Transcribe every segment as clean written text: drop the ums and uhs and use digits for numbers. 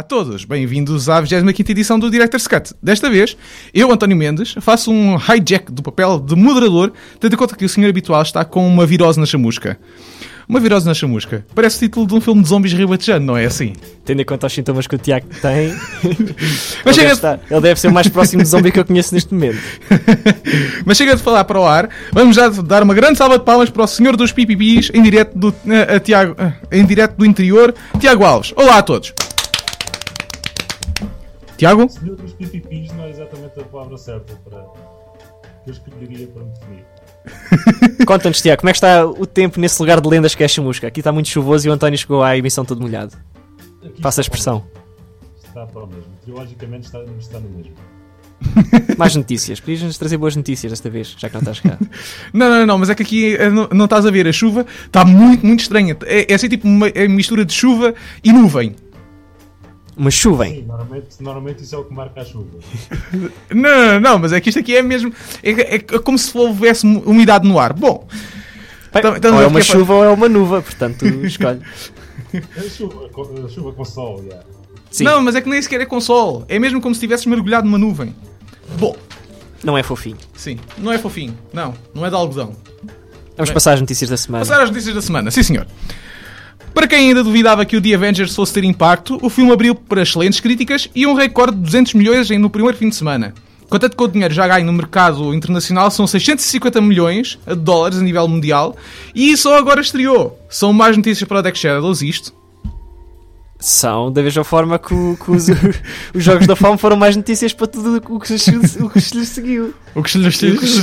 todos, bem-vindos à 25ª edição do Director's Cut. Desta vez, eu, António Mendes, faço um hijack do papel de moderador, tendo em conta que o senhor habitual está com uma virose na chamusca. Uma virose na chamusca. Parece o título de um filme de zombies ribatejano, não é assim? Tendo em conta os sintomas que o Tiago tem, Mas ele deve ser o mais próximo de zombie que eu conheço neste momento. Mas chega de falar para o ar, vamos já dar uma grande salva de palmas para o senhor dos pipipis, em direto do interior, Tiago Alves. Olá a todos. Tiago? Senhor dos pipipis não é exatamente a palavra certa para que eu escolheria para me definir. Conta-nos, Tiago, como é que está o tempo nesse lugar de lendas que é a chamusca? Aqui está muito chuvoso e o António chegou à emissão todo molhado. Aqui Passa a expressão. Está para o mesmo. Teologicamente está no mesmo. Mais notícias. Podias-nos trazer boas notícias desta vez, já que não estás cá. Não, mas é que aqui não estás a ver. A chuva está muito estranha. É assim tipo uma mistura de chuva e nuvem. Uma chuva, hein? Sim, normalmente isso é o que marca a chuva. Não, mas é que isto aqui é mesmo... É como se houvesse umidade no ar. Bom... Ou é uma chuva ou é uma nuva, portanto escolhe. A chuva com sol, já. Sim. Não, mas é que nem sequer é com sol. É mesmo como se tivesses mergulhado numa nuvem. Bom... Não é fofinho. Sim, não é fofinho. Não é de algodão. Vamos passar às notícias da semana. Passar às notícias da semana, sim senhor. Para quem ainda duvidava que o The Avengers fosse ter impacto, o filme abriu para excelentes críticas e um recorde de 200 milhões no primeiro fim de semana. Contanto com o dinheiro já ganho no mercado internacional, são 650 milhões de dólares a nível mundial e só agora estreou. São mais notícias para o Deck Shadows isto? São, da mesma forma que os Jogos da Fome foram mais notícias para tudo o que se lhes seguiu. O que se lhes...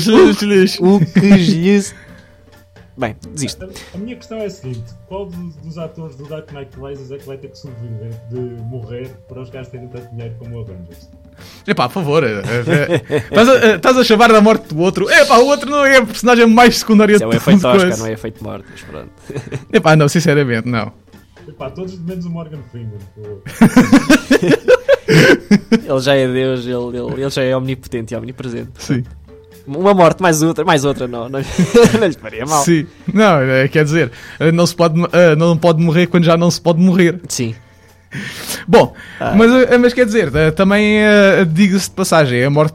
Bem, desisto. A minha questão é a seguinte: qual dos atores do Dark Knight Rises é que vai ter que sobreviver de morrer para os gajos terem tanto dinheiro como o Avengers? Epá, por favor, estás a chamar da morte do outro. Epá, o outro não é a personagem mais secundária de todas. Isso é um efeito Oscar, não é efeito morte, mas pronto. Epá, não, sinceramente, não. Epá, todos menos o Morgan Freeman. Ele já é Deus, ele já é omnipotente e omnipresente. Sim. Uma morte, mais outra, não lhe faria mal. Sim, não, quer dizer, não pode morrer quando já não se pode morrer. Sim. Bom, mas quer dizer, também diga-se de passagem, a morte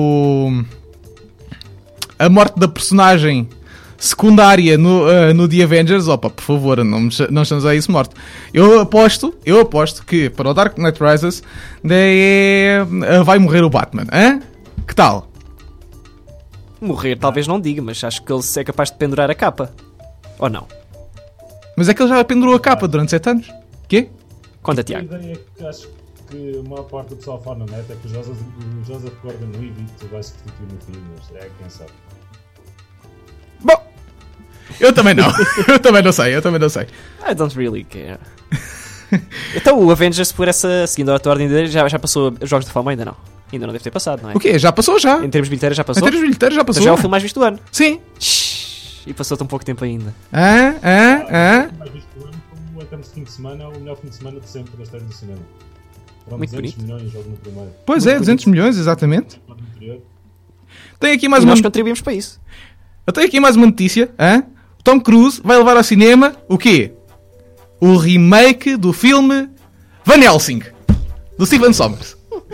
da personagem secundária no The Avengers, opa, por favor, não estamos a isso morto. Eu aposto que para o Dark Knight Rises vai morrer o Batman, hein? Que tal? Morrer talvez não diga, mas acho que ele é capaz de pendurar a capa. Ou não? Mas é que ele já pendurou a capa durante 7 anos. Quê? Conta, A Tiago. ideia é que acho que a maior parte do pessoal fala na net é que o Joseph Gordon-Levitt vai se substituir no filme, mas quem sabe. Bom, eu também não. eu também não sei. I don't really care. Então o Avengers, por essa seguindo a tua ordem dele, já passou os Jogos da Fama? Ainda não. Ainda não deve ter passado, não é? O quê? Já passou já. Em termos bilheteiros já passou? Em termos bilheteiros já passou. Então já é o filme mais visto do ano. Sim. E passou tão pouco tempo ainda. Mais visto do ano, como em termos de fim de semana, é o melhor fim de semana de sempre da história do cinema. Foram Muito 200 bonito. milhões logo no primeiro. Pois Muito é, 200 milhões, exatamente. No anterior. Tenho aqui mais E uma... nós contribuímos para isso. Eu tenho aqui mais uma notícia. O Tom Cruise vai levar ao cinema o quê? O remake do filme Van Helsing, do Steven Sommers.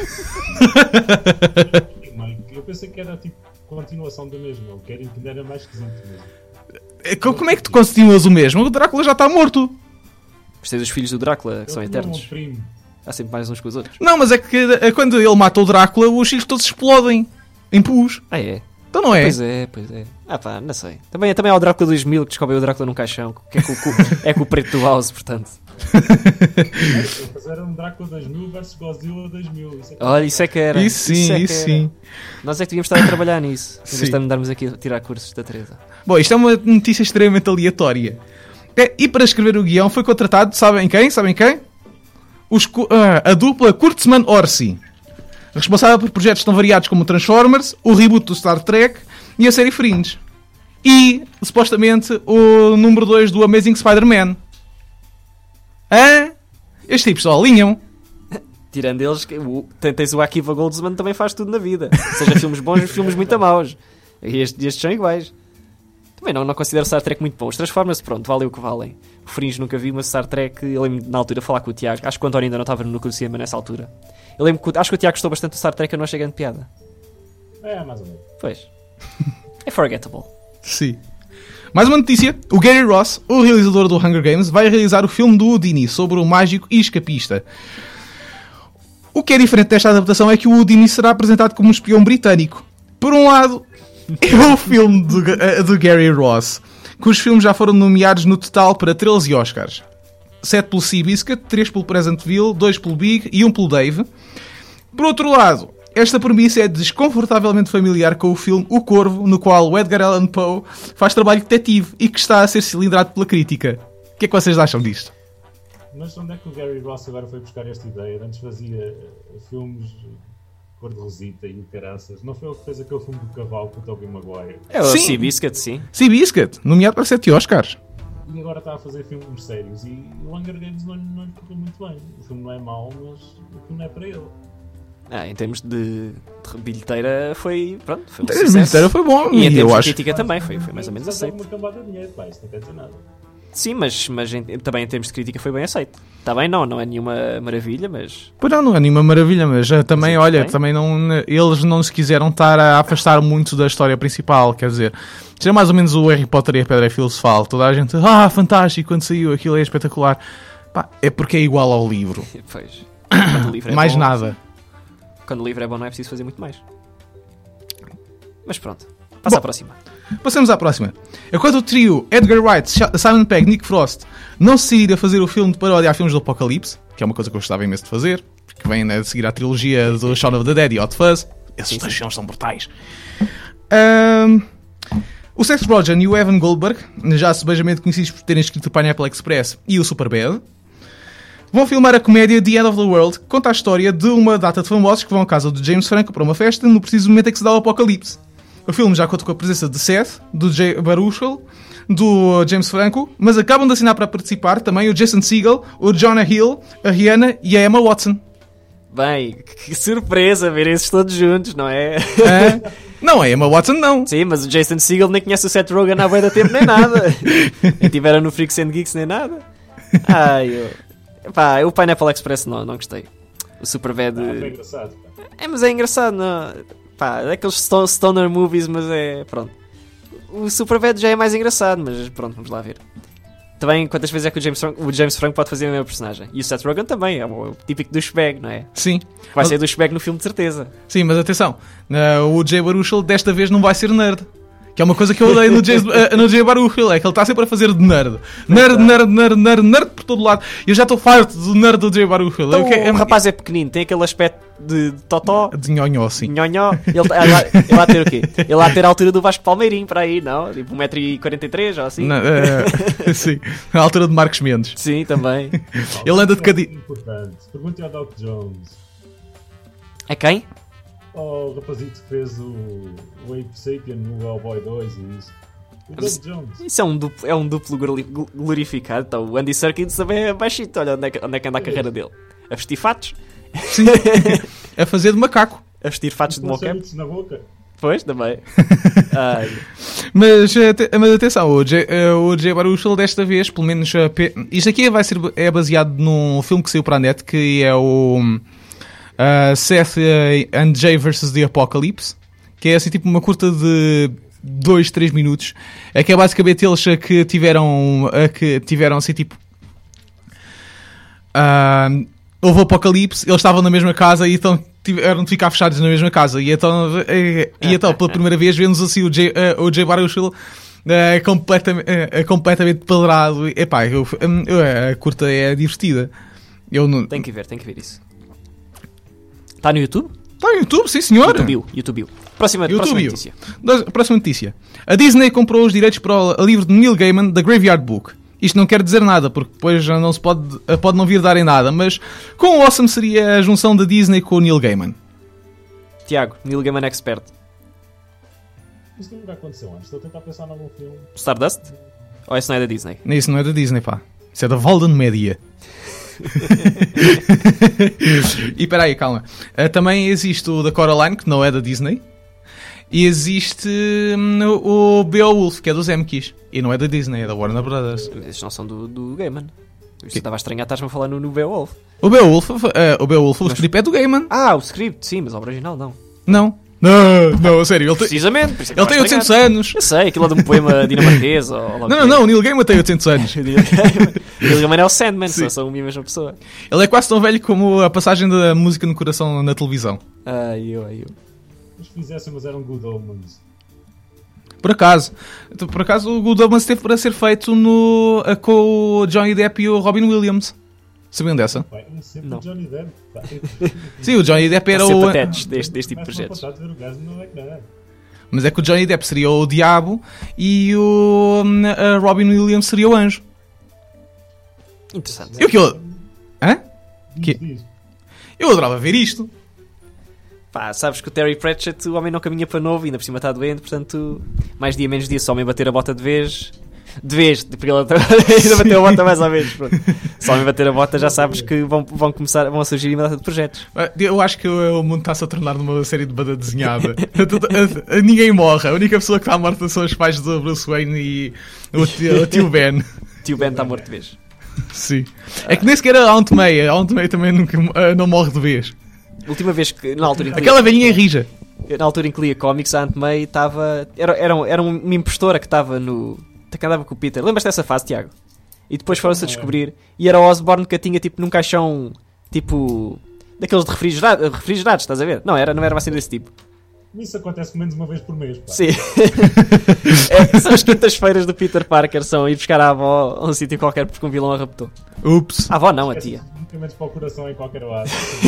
Eu pensei que era tipo continuação da mesma, eu quero que era mais esquisito mesmo. Como é que tu continuas o mesmo? O Drácula já está morto. Gostei dos filhos do Drácula, que são Eu tinha eternos. um primo. Há sempre mais uns que os outros. Não, mas é que quando ele mata o Drácula, os filhos todos explodem em pus. Ah, é? Então não é? Pois é. Ah pá, não sei. Também há o Drácula 2000 que descobriu o Drácula num caixão. Que é com o preto do House, portanto. Mas era um Drácula 2000 versus Godzilla 2000. Olha, isso é que era. Isso sim. Nós é que devíamos estar a trabalhar nisso. Em vez Sim. de andarmos aqui a tirar cursos da Teresa. Bom, isto é uma notícia extremamente aleatória. E para escrever o guião foi contratado, sabem quem? A dupla Kurtzman-Orsi, responsável por projetos tão variados como Transformers, o reboot do Star Trek e a série Fringe. E, supostamente, o número 2 do Amazing Spider-Man. Estes tipos só alinham. Tirando eles, tens o Akiva Goldsman, também faz tudo na vida. Seja filmes bons ou filmes muito maus. E estes são iguais. Também não considero Star Trek muito bom. Os Transformers, pronto, valem o que valem. O Fringe nunca vi, mas Star Trek, eu lembro na altura falar com o Tiago. Acho que o António ainda não estava no núcleo de cinema nessa altura. Eu lembro acho que o Tiago gostou bastante do Star Trek, eu não achei grande piada. Mais ou menos. Pois. É forgettable. Sim. Mais uma notícia. O Gary Ross, o realizador do Hunger Games, vai realizar o filme do Houdini sobre o mágico e escapista. O que é diferente desta adaptação é que o Houdini será apresentado como um espião britânico. Por um lado, é o filme do Gary Ross, cujos filmes já foram nomeados no total para 13 Oscars. 7 pelo Seabiscuit, 3 pelo Pleasantville, 2 pelo Big e 1 pelo Dave. Por outro lado, esta premissa é desconfortavelmente familiar com o filme O Corvo, no qual o Edgar Allan Poe faz trabalho detetive e que está a ser cilindrado pela crítica. O que é que vocês acham disto? Mas onde é que o Gary Ross agora foi buscar esta ideia? Antes fazia filmes cor de rosita e o caraças. Não foi ele que fez aquele filme do cavalo com o Tobey Maguire? É o Sim. Seabiscuit, sim. Seabiscuit, nomeado para 7 Oscars. E agora está a fazer filmes sérios. E o Hunger Games não lhe correu muito bem. O filme não é mau, mas o filme não é para ele. Em termos de bilheteira foi um A sucesso. bilheteira foi bom E em e termos eu de acho. crítica também foi mais ou menos Mas é aceito. uma cambada de dinheiro, pá, isto não quer dizer nada. Sim, mas também em termos de crítica foi bem aceito. Está bem, não é nenhuma maravilha, mas... Pois não é nenhuma maravilha, mas também, Mas olha, bem. também não, eles não se quiseram estar a afastar muito da história principal, quer dizer, isto é mais ou menos o Harry Potter e a Pedra Filosofal, toda a gente, fantástico, quando saiu aquilo é espetacular. Pá, é porque é igual ao livro, Pois. Quando o livro é mais bom, nada. Quando o livro é bom não é preciso fazer muito mais. Mas pronto. Passa à próxima. Passamos à próxima. Enquanto o trio Edgar Wright, Simon Pegg, Nick Frost não se decidiram a fazer o filme de paródia a filmes do Apocalipse, que é uma coisa que eu gostava imenso de fazer, porque vem de seguir a trilogia do Shaun of the Dead e Hot Fuzz, esses dois filmes são brutais. O Seth Rogen e o Evan Goldberg, já sebejamente conhecidos por terem escrito o Pineapple Express e o Superbad, vão filmar a comédia The End of the World, que conta a história de uma data de famosos que vão à casa de James Franco para uma festa no preciso momento em que se dá o apocalipse. O filme já conta com a presença de Seth, do Jay Baruchel, do James Franco, mas acabam de assinar para participar também o Jason Segel, o Jonah Hill, a Rihanna e a Emma Watson. Bem, que surpresa ver esses todos juntos, não é? Não, a Emma Watson não. Sim, mas o Jason Segel nem conhece o Seth Rogen há bué da tempo nem nada. Nem tiveram no Freaks and Geeks nem nada. O Pineapple Express não gostei. O Superbad... Foi engraçado, pá. mas é engraçado, não? É aqueles stoner movies, mas é... Pronto. O Superbad já é mais engraçado, mas pronto, vamos lá ver. Também, quantas vezes é que o James Franco pode fazer a mesma personagem? E o Seth Rogen também, é o típico douchebag, não é? Sim. Vai ser douchebag no filme de certeza. Sim, mas atenção, o Jay Baruchel desta vez não vai ser nerd. Que é uma coisa que eu odeio no Jay Baruchel, é que ele está sempre a fazer de nerd. Nerd por todo lado. Eu já estou farto do nerd do Jay Baruchel. Então, o rapaz é pequenino, tem aquele aspecto de totó, De nhonhó, sim. nhonhó. Ele vai ter o quê? Ele vai ter a altura do Vasco Palmeirinho, para aí, não? Tipo 1,43m ou assim? Não, sim, na altura de Marcos Mendes. Sim, também. Ele anda de cadinho. Importante. Pergunte ao Doc Jones. É quem? O rapazito que fez o Ape Sapien no Hellboy 2 e isso. O Doc Jones. Isso é um duplo glorificado. Então, o Andy Serkis também é baixito. Olha onde é que anda a carreira dele. A vestir fatos. Sim, a fazer de macaco. A vestir fatos de Com mocap. charutos na boca. Pois, também. Ai. Mas atenção, o Jay Baruchel desta vez, pelo menos... isto aqui é baseado num filme que saiu para a net, que é o Seth and Jay vs. The Apocalypse, que é assim tipo uma curta de 2-3 minutos. É que é basicamente eles que tiveram assim tipo... houve o apocalipse, eles estavam na mesma casa e então tiveram de ficar fechados na mesma casa. E então pela primeira vez, vemos assim o Jay Baruchel completamente padrado. Epá, a curta é divertida. Tem que ver isso. Está no YouTube? Está no YouTube, sim senhor. YouTube. Próxima notícia. Próxima notícia. A Disney comprou os direitos para o livro de Neil Gaiman, The Graveyard Book. Isto não quer dizer nada, porque depois já não se pode não vir dar em nada, mas quão awesome seria a junção da Disney com o Neil Gaiman? Tiago, Neil Gaiman Expert. Isto nunca aconteceu antes. Estou a tentar pensar em algum filme. Stardust? Ou esse não é da Disney? Isso não é da Disney, pá. Isso é da Walden Media. E espera aí, calma. Também existe o da Coraline, que não é da Disney. E existe o Beowulf, que é do Zemkis. E não é da Disney, é da Warner Brothers. Mas estes não são do Gaiman. Eu estava a estranhar, estás-me a falar no Beowulf. O Beowulf, o script é do Gaiman. Ah, o script, sim, mas o original não. Não, a sério. Precisamente. Por isso é que Ele tem estava a 800 estranhar. anos. Eu sei, aquilo é de um poema dinamarquês ou logo Não, o Neil Gaiman tem 800 anos. O Neil Gaiman é o Sandman, são a mesma pessoa. Ele é quase tão velho como a passagem da música no coração na televisão. Eu. Mas fizéssemos eram Good Omens. Por acaso o Good Omens teve para ser feito com o Johnny Depp e o Robin Williams. Sabiam dessa? Pai, sempre Não. o Johnny Depp. Pá. Sim, o Johnny Depp era Sempre o... patetes deste tipo de Mas projetos. vontade de ver o gajo no ecrã. Mas é que o Johnny Depp seria o diabo e o a Robin Williams seria o anjo. Interessante. Hã? Que? Diz. Eu adorava ver isto. Pá, sabes que o Terry Pratchett, o homem não caminha para novo, ainda por cima está doente, portanto, mais dia menos dia, se o homem bater a bota de vez, porque ele ainda bateu a bota mais ou menos. Pronto. Se o homem bater a bota, já sabes que vão a surgir uma data de projetos. Eu acho que o mundo está-se a tornar numa série de banda desenhada. Ninguém morre. A única pessoa que está morta são os pais do Bruce Wayne e o tio Ben. Tio Ben está morto de vez. Sim. É que nem sequer a Aunt May. A Aunt May também nunca, não morre de vez. Última vez que, na altura em que Aquela velhinha rija. lia cómics, a Aunt May estava... Era uma impostora que estava que andava com o Peter. Lembras dessa fase, Tiago? E depois foram-se a descobrir. E era o Osborn que a tinha tipo num caixão, tipo... daqueles de refrigerados, estás a ver? Não era uma cena desse tipo. Isso acontece pelo menos uma vez por mês. Pá. Sim. São as quintas-feiras do Peter Parker, são ir buscar a avó a um sítio qualquer porque um vilão a raptou. Ups. A avó não, a tia. Medicamentos para o coração em qualquer lado.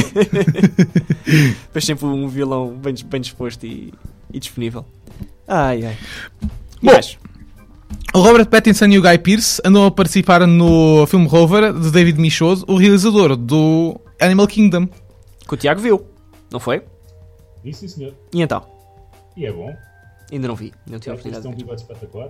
Depois sempre um vilão bem disposto e disponível. Ai. Bom, o Robert Pattinson e o Guy Pearce andam a participar no filme Rover de David Michôd, o realizador do Animal Kingdom. Que o Tiago viu, não foi? Isso, sim, senhor. E então? E é bom. Ainda não vi, não tive a Já que oportunidade tem um de ver. bigode espetacular.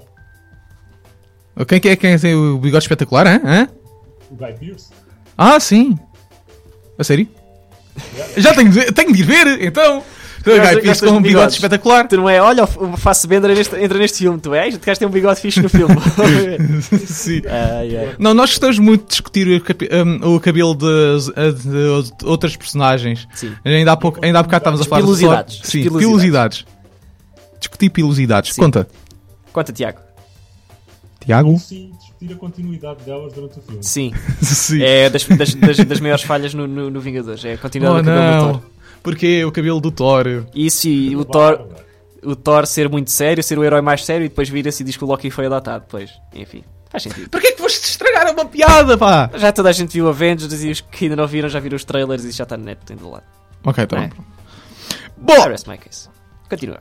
Quem tem o bigode espetacular, hein? Hã? O Guy Pearce. Ah, sim. A sério? Já tenho de ir ver, então. O Guy Pearce com um bigode espetacular. Tu não é, olha, o Fassbender entra neste filme, tu és? Tu queres ter um bigode fixe no filme. Sim. Ai. Não, nós gostamos muito de discutir o cabelo de outras personagens. Sim. Ainda há bocado estávamos a falar de Pilosidades. Sim, pilosidades. Discutir pilosidades. Sim. Conta. Conta, Tiago. Tiago? Sim, discutir a continuidade delas durante o filme. Sim. Sim. É das maiores falhas no Vingadores. É a continuidade do cabelo do Thor. Porque o cabelo do Thor. Isso e o Thor ser muito sério, ser o herói mais sério e depois vira-se e diz que o Loki foi adotado depois. Enfim, faz sentido. Para que é que foste estragar uma piada, pá? Já toda a gente viu Avengers e os que ainda não viram já viram os trailers e já está no net do lado. Ok, então. É. Bom, I rest my case. Continua.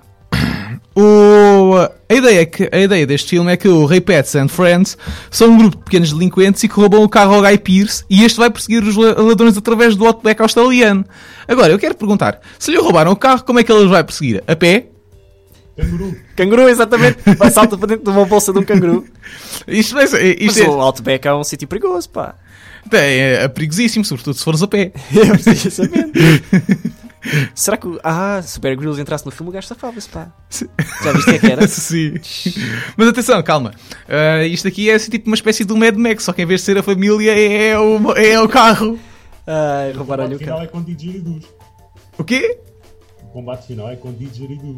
a ideia deste filme é que o Ray Pets and Friends são um grupo de pequenos delinquentes e que roubam o carro ao Guy Pearce e este vai perseguir os ladrões através do Outback australiano. Agora, eu quero perguntar, se lhe roubaram o carro, como é que ele os vai perseguir? A pé? Canguru, exatamente. Vai salta para dentro de uma bolsa de um canguru. Isto Mas é, o Outback é um sítio perigoso, pá. é perigosíssimo, sobretudo se fores a pé. Eu preciso saber. Será que se o Bear Grylls entrasse no filme, o gajo safava-se, pá. Já viste o que é que era? Sim. Mas atenção, calma. Isto aqui é assim, tipo uma espécie de um Mad Max, só que em vez de ser a família é o carro. Roubaram-lhe o final carro. é com didgeridoo. O quê? O combate final é com didgeridoo.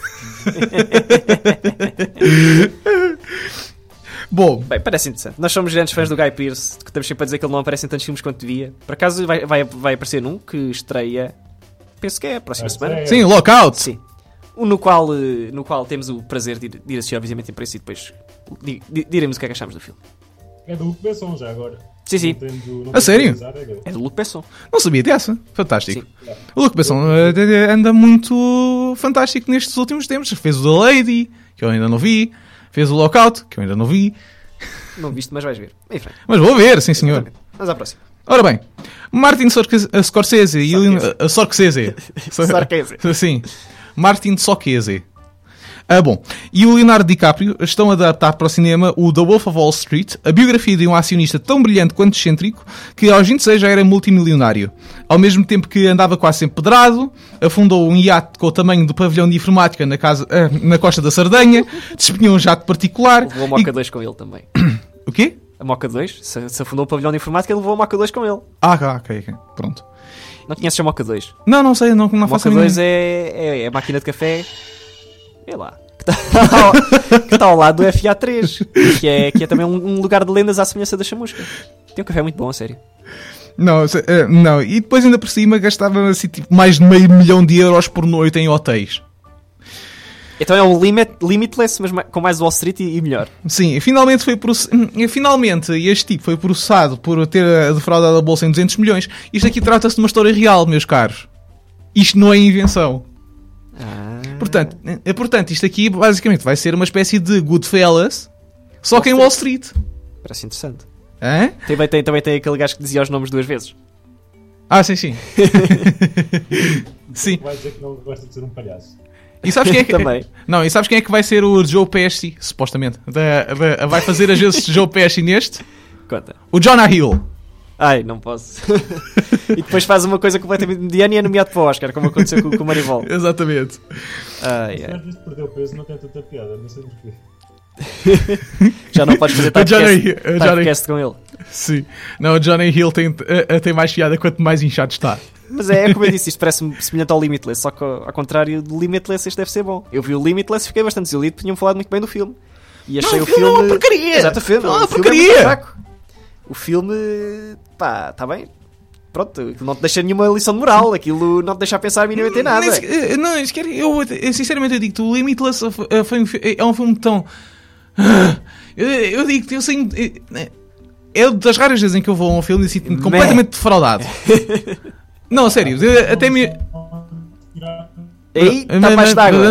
Bom, Bem, parece interessante. Nós somos grandes fãs do Guy Pearce, que estamos sempre a dizer que ele não aparece em tantos filmes quanto devia. Por acaso vai aparecer num que estreia, penso que é a próxima semana. sim, Lockout. Sim. No qual temos o prazer de ir assistir, obviamente, em preço e depois diremos o que é que achamos do filme. É do Luke Besson já agora. Sim. A sério? É do Luke Besson. Não sabia dessa. Fantástico. Sim. O Luke Besson anda muito fantástico nestes últimos tempos. Fez o The Lady, que eu ainda não vi. Fez o Lockout, que eu ainda não vi. Não viste, mas vais ver. Enfim. Mas vou ver, sim senhor. Vamos à próxima. Ora bem, Martin Scorsese e Scorsese. Scorsese. Sim. Martin Scorsese. Bom, e o Leonardo DiCaprio estão a adaptar para o cinema o The Wolf of Wall Street, a biografia de um acionista tão brilhante quanto excêntrico, que aos 26 já era multimilionário. Ao mesmo tempo que andava quase sempre pedrado, afundou um iate com o tamanho do pavilhão de informática na costa da Sardenha, despenhou um jato particular... Levou a Moca 2 com ele também. O quê? A Moca 2, se afundou o pavilhão de informática, ele levou a Moca 2 com ele. Ok, pronto. Não conheces a Moca 2? Não sei, não A faço a Moca 2 mínima. é a máquina de café... É lá. Que está ao lado do FA3. Que é também um lugar de lendas à semelhança da Chamusca. Tem um café muito bom, a sério. Não, e depois ainda por cima gastava assim, tipo, mais de €500 mil por noite em hotéis. Então é um Limitless, mas com mais Wall Street e melhor. Sim, finalmente este tipo foi processado por ter defraudado a bolsa em 200 milhões. Isto aqui trata-se de uma história real, meus caros. Isto não é invenção. Portanto, isto aqui basicamente vai ser uma espécie de Goodfellas, só que em Wall Street. Parece interessante. Hã? Também tem aquele gajo que dizia os nomes 2 vezes. Sim. Sim. Vai dizer que não gosta de ser um palhaço. E sabes quem é que... Também. Não, e sabes quem é que vai ser o Joe Pesci, supostamente? Vai fazer as vezes Joe Pesci neste? Conta. O Jonah Hill. Ai, não posso. E depois faz uma coisa completamente mediana e é nomeado para o Oscar, como aconteceu com o Marivol. Exatamente. Se às vezes perdeu peso, não tem tanta piada, não sei porquê. Já não podes fazer typecast com ele. Sim. Não, o Jonah Hill tem mais piada quanto mais inchado está. Mas é como eu disse, isto parece-me semelhante ao Limitless, só que ao contrário do Limitless, este deve ser bom. Eu vi o Limitless e fiquei bastante desiludido, porque tinham falado muito bem do filme. E achei o filme... Não, é uma porcaria! Exato, o filme é muito fraco. O filme, pá, está bem. Pronto, não te deixa nenhuma lição de moral, aquilo não te deixa pensar minimamente em nada. Eu sinceramente eu digo-te, o Limitless é um filme tão... Eu digo-te, eu sei... É das raras vezes em que eu vou a um filme e sinto-me completamente defraudado. Não, a sério, até me... Aí, está baixo d'água.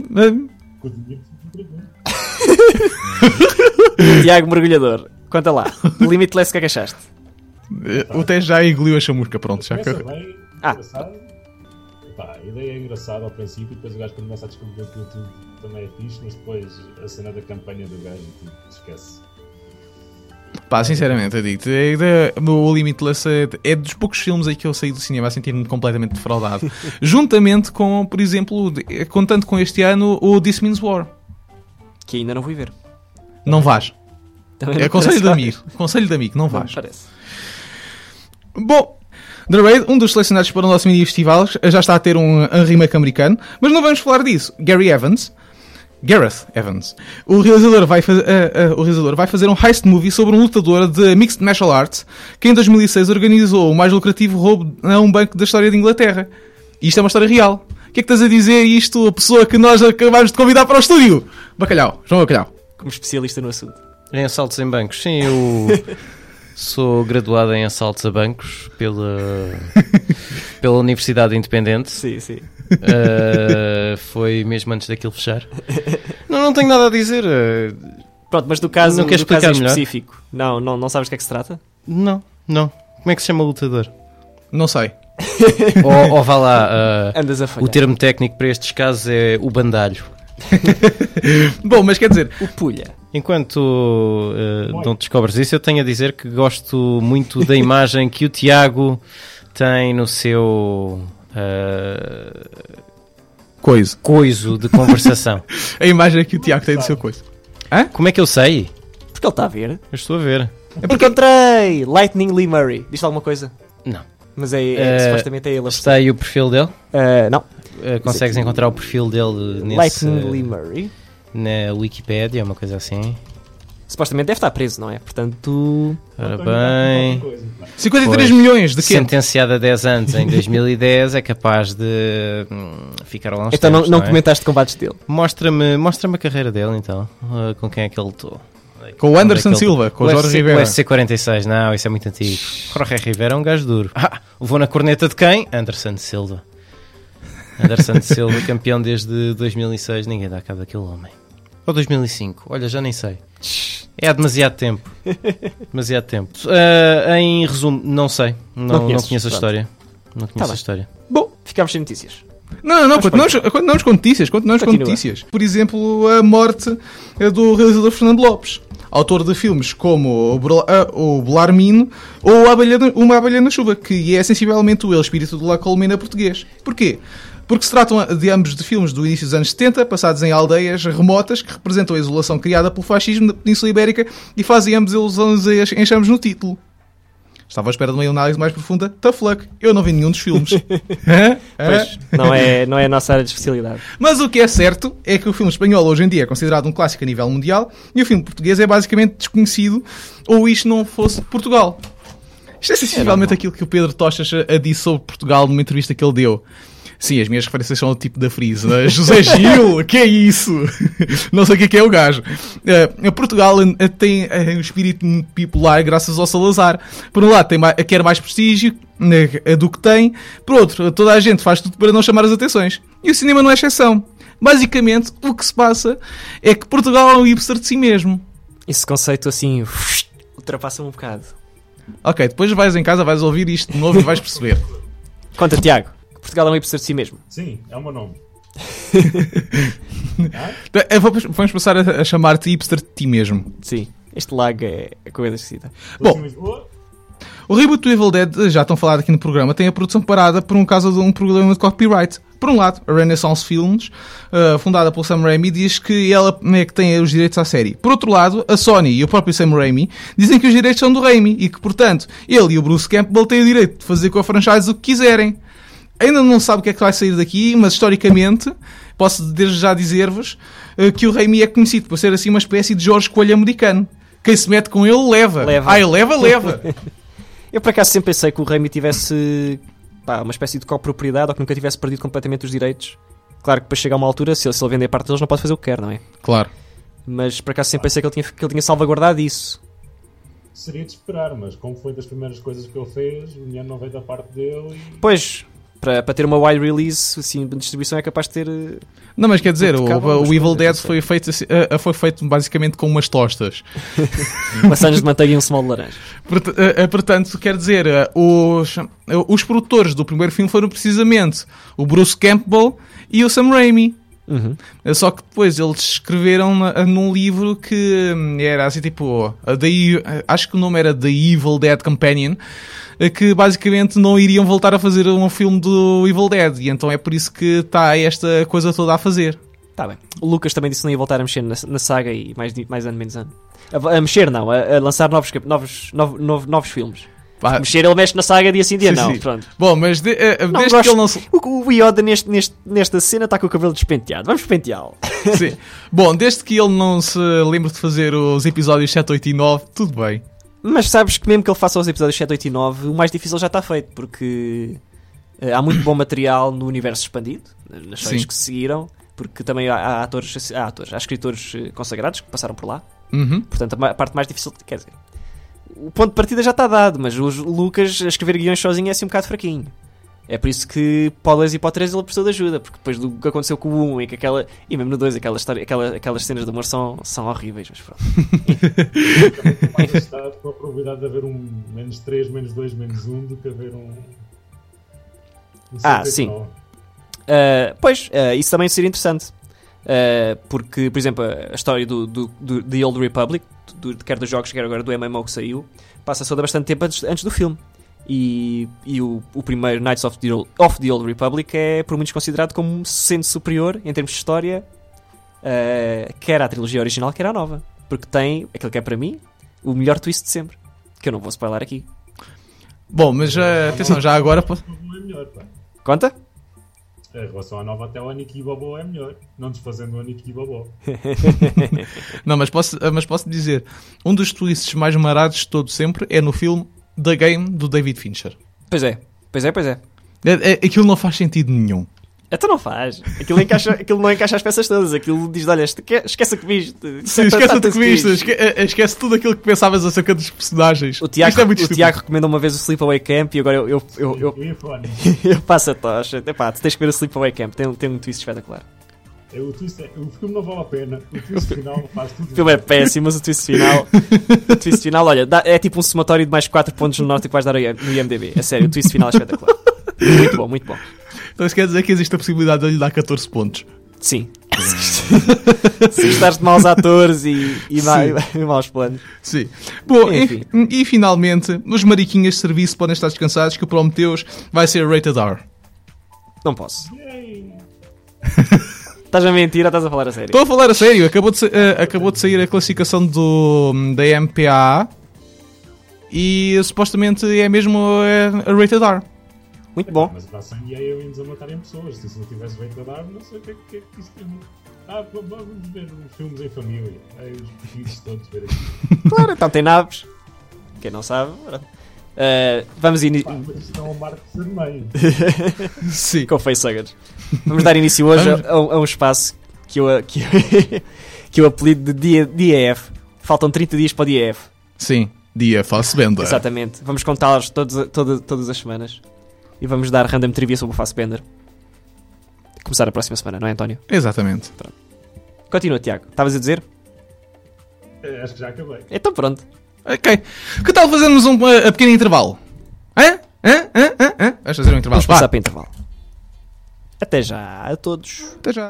Tiago Mergulhador, conta lá. Limitless, o que é que achaste? O Té já engoliu a chamusca, pronto. Já que... bem, engraçado. A ideia é engraçada ao princípio, depois o gajo quando começa a descobrir que tudo também é fixe, mas depois a cena da campanha do gajo esquece. Pá, sinceramente, eu digo o Limitless é dos poucos filmes aí que eu saí do cinema a sentir-me completamente defraudado. Juntamente com, por exemplo, contando com este ano, o This Means War. Que ainda não fui ver. Não vais. É conselho de amigo. Conselho de amigo, não vais. Parece. Bom, The Raid, um dos selecionados para o nosso mini festival, já está a ter um remake americano, mas não vamos falar disso. Gareth Evans. O realizador vai fazer um heist movie sobre um lutador de Mixed Martial Arts que em 2006 organizou o mais lucrativo roubo a um banco da história de Inglaterra. E isto é uma história real. O que é que estás a dizer isto, a pessoa que nós acabámos de convidar para o estúdio? João Bacalhau. Como especialista no assunto. Em assaltos em bancos, sim, eu sou graduado em assaltos a bancos pela Universidade Independente. Sim. Foi mesmo antes daquilo fechar. Não tenho nada a dizer. Pronto, mas do caso, não queres explicar melhor? Específico, não sabes do que é que se trata? Não. Como é que se chama o lutador? Não sei. ou vá lá, Andas a falhar. o termo técnico para estes casos é o bandalho. Bom, mas quer dizer, o pulha. Enquanto não descobres isso, eu tenho a dizer que gosto muito da imagem que o Tiago tem no seu coiso de conversação. A imagem que o Tiago tem do seu coiso. Hã? Como é que eu sei? Porque ele está a ver. Eu estou a ver. Encontrei! Lightning Lee Murray. Diz alguma coisa? Não. Mas supostamente é ele. Está aí o perfil dele? Não. Consegues encontrar o perfil dele Lightning Lee Murray na Wikipédia, uma coisa assim. Supostamente deve estar preso, não é? Portanto... Ora bem... 53 milhões de quê? Sentenciado a 10 anos em 2010, é capaz de ficar lá uns então tempos, não é? comentaste combates dele? Mostra-me a carreira dele, então. Com quem é que ele lutou? Com o Anderson Silva, com o Jorge Rivera. O SC46, não, isso é muito antigo. Jorge Rivera é um gajo duro. Vou na corneta de quem? Anderson Silva. Anderson Silva, campeão desde 2006, ninguém dá cabo daquele homem. Ou 2005, olha, já nem sei. É há demasiado tempo. Demasiado tempo. Em resumo, não sei. Não conheço a história. Não conheço a história. Bom, ficámos sem notícias. Não, continuamos com notícias. Continua. Por exemplo, a morte do realizador Fernando Lopes, autor de filmes como o Belarmino ou Uma Abelha na Chuva, que é sensivelmente o espírito do La Colmena português. Porquê? Porque se tratam de ambos de filmes do início dos anos 70, passados em aldeias remotas que representam a isolação criada pelo fascismo na Península Ibérica e fazem ambos ilusões em chamas no título. Estava à espera de uma análise mais profunda. Tough luck. Eu não vi nenhum dos filmes. Pois, não é a nossa área de especialidade. Mas o que é certo é que o filme espanhol hoje em dia é considerado um clássico a nível mundial e o filme português é basicamente desconhecido ou isto não fosse Portugal. Isto é sensivelmente aquilo que o Pedro Tochas disse sobre Portugal numa entrevista que ele deu. Sim, as minhas referências são o tipo da Freeze. José Gil, que é isso? Não sei o que é o gajo. Portugal tem um espírito bipolar graças ao Salazar. Por um lado, quer mais prestígio do que tem. Por outro, toda a gente faz tudo para não chamar as atenções. E o cinema não é exceção. Basicamente, o que se passa é que Portugal é um hipster de si mesmo. Esse conceito assim ultrapassa-me um bocado. Ok, depois vais em casa, vais ouvir isto de novo e vais perceber. Conta, Tiago. Portugal é um hipster de si mesmo. Sim, é o meu nome. Vamos passar a chamar-te hipster de ti mesmo. Sim, este lag é coisa esquisita. Bom, o reboot do Evil Dead, já estão falado aqui no programa, tem a produção parada por causa de um problema de copyright. Por um lado, a Renaissance Films, fundada pelo Sam Raimi, diz que ela é que tem os direitos à série. Por outro lado, a Sony e o próprio Sam Raimi dizem que os direitos são do Raimi e que, portanto, ele e o Bruce Campbell têm o direito de fazer com a franchise o que quiserem. Ainda não sabe o que é que vai sair daqui, mas historicamente posso desde já dizer-vos que o Raimi é conhecido por ser assim uma espécie de Jorge Coelho americano. Quem se mete com ele, leva. Leva. Eu por acaso sempre pensei que o Raimi tivesse uma espécie de copropriedade ou que nunca tivesse perdido completamente os direitos. Claro que para chegar a uma altura, se ele vender parte deles, não pode fazer o que quer, não é? Claro. Mas por acaso sempre pensei que ele tinha salvaguardado isso. Seria de esperar, mas como foi das primeiras coisas que ele fez, o dinheiro não veio da parte dele e... Pois... Para ter uma wide release, assim, de distribuição é capaz de ter... Não, mas quer dizer, o Evil Dead foi feito basicamente com umas tostas. Maçãs de manteiga e um small de laranja. Portanto, quer dizer, os produtores do primeiro filme foram precisamente o Bruce Campbell e o Sam Raimi. Uhum. Só que depois eles escreveram num livro que era assim tipo... acho que o nome era The Evil Dead Companion, que basicamente não iriam voltar a fazer um filme do Evil Dead, e então é por isso que está esta coisa toda a fazer. Tá bem. O Lucas também disse que não ia voltar a mexer na saga e mais ano menos ano. A mexer não, a lançar novos filmes. Pá. Mexer, ele mexe na saga dia sim dia Sim, não. sim. Pronto. Bom, mas desde que ele não se... O Yoda nesta cena está com o cabelo despenteado. Vamos penteá-lo. Sim. Bom, desde que ele não se lembre de fazer os episódios 7, 8 e 9, tudo bem. Mas sabes que mesmo que ele faça os episódios 7, 8 e 9, o mais difícil já está feito, porque há muito bom material no universo expandido, nas séries que se seguiram, porque também há escritores consagrados que passaram por lá. Uhum. Portanto, a parte mais difícil, quer dizer, o ponto de partida já está dado, mas o Lucas a escrever guiões sozinho é assim um bocado fraquinho. É por isso que para o 2 e para o 3 ele precisou de ajuda, porque depois do que aconteceu com o 1 e mesmo no 2 aquelas cenas de humor são horríveis, mas pronto. Mais está com a probabilidade de haver um -3, -2, -1 do que haver um sim. Isso também seria interessante. Porque, por exemplo, a história do The Old Republic, quer dos jogos, quer agora do MMO que saiu, passa-se toda bastante tempo antes do filme. E o primeiro Knights of the Old Republic é por muitos considerado como sendo superior em termos de história, quer à trilogia original, quer à nova, porque tem aquilo que é para mim o melhor twist de sempre, que eu não vou spoiler aqui. Bom, mas atenção, já agora é melhor, pá. Conta? Em relação à nova, até o Aniki Bobo é melhor, não desfazendo o Aniki Bobo. Não, mas posso dizer, um dos twists mais marados de todo sempre é no filme The Game do David Fincher. Pois é. Aquilo não faz sentido nenhum. Então não faz. Aquilo não encaixa as peças todas. Aquilo diz, olha, esquece o que viste. Sim, esquece o que viste. Esquece tudo aquilo que pensavas acerca dos personagens. O Tiago recomendou uma vez o Sleepaway Camp e agora eu passo a tocha. Epá, tu tens que ver o Sleepaway Camp. Tem um twist espetacular. O filme não vale a pena. O twist final faz tudo. O filme é péssimo, mas o twist final, olha, é tipo um somatório de mais 4 pontos no norte que vais dar no IMDb. É sério, o twist final é espetacular. Muito bom, muito bom. Então isso quer dizer que existe a possibilidade de eu lhe dar 14 pontos. Sim. Se gostares de maus atores e maus planos. Sim. Bom, Enfim. e finalmente, os mariquinhas de serviço podem estar descansados que o Prometheus vai ser rated R. Não posso. Yay! Estás a mentir ou estás a falar a sério? Estou a falar a sério, acabou de sair a classificação da MPAA e supostamente é mesmo a rated R. Muito bom. Mas para a sangue e aliens a matarem pessoas. Se não tivesse feito a dar, não sei o que é que isso tem. Vamos ver os filmes em família. Os pequenos todos ver aqui. Claro, então tem naves. Quem não sabe. Vamos Pá, mas isto é um marco de ser meio. Sim. com facehuggers. Vamos dar início hoje a um espaço que eu apelido de DAF. Faltam 30 dias para o DAF. Sim, dia Fassbender. Exatamente. Vamos contá-los todas as semanas. E vamos dar random trivia sobre o Fassbender. Começar a próxima semana, não é, António? Exatamente. Continua, Tiago. Estavas a dizer? Acho que já acabei. Então pronto. Ok. Que tal fazermos um pequeno intervalo? Hã? Vamos fazer um intervalo. Vamos passar para intervalo. Até já a todos. Até já.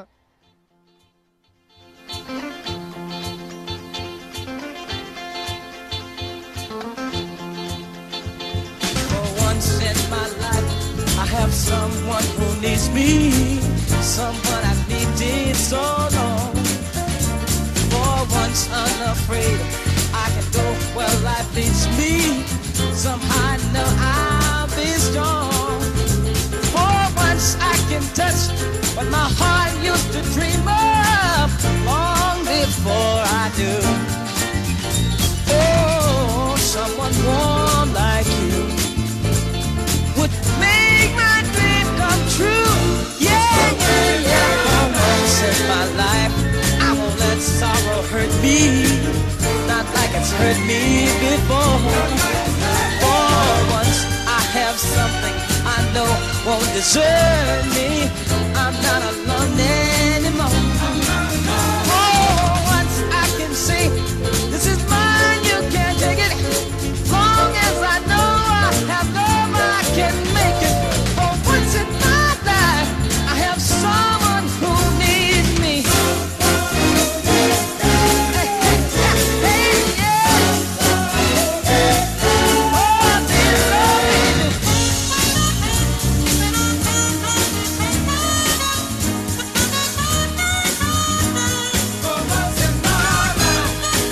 I have someone who needs me, someone I needed so long. For once unafraid, I can go where life leads me. Somehow I know I'll be strong. For once I can touch what my heart used to dream of long before I do. Oh, someone warm like you would make my dream come true. Yeah, yeah, yeah. For once in my life, I won't let sorrow hurt me, not like it's hurt me before. For once I have something I know won't desert me. I'm not alone anymore. For once I can say, this is mine, you can't take it. Long as I know I have love, I can make it. For once in my life, I have someone who needs me. Hey, yeah. Oh, dear Lord. For once in my life.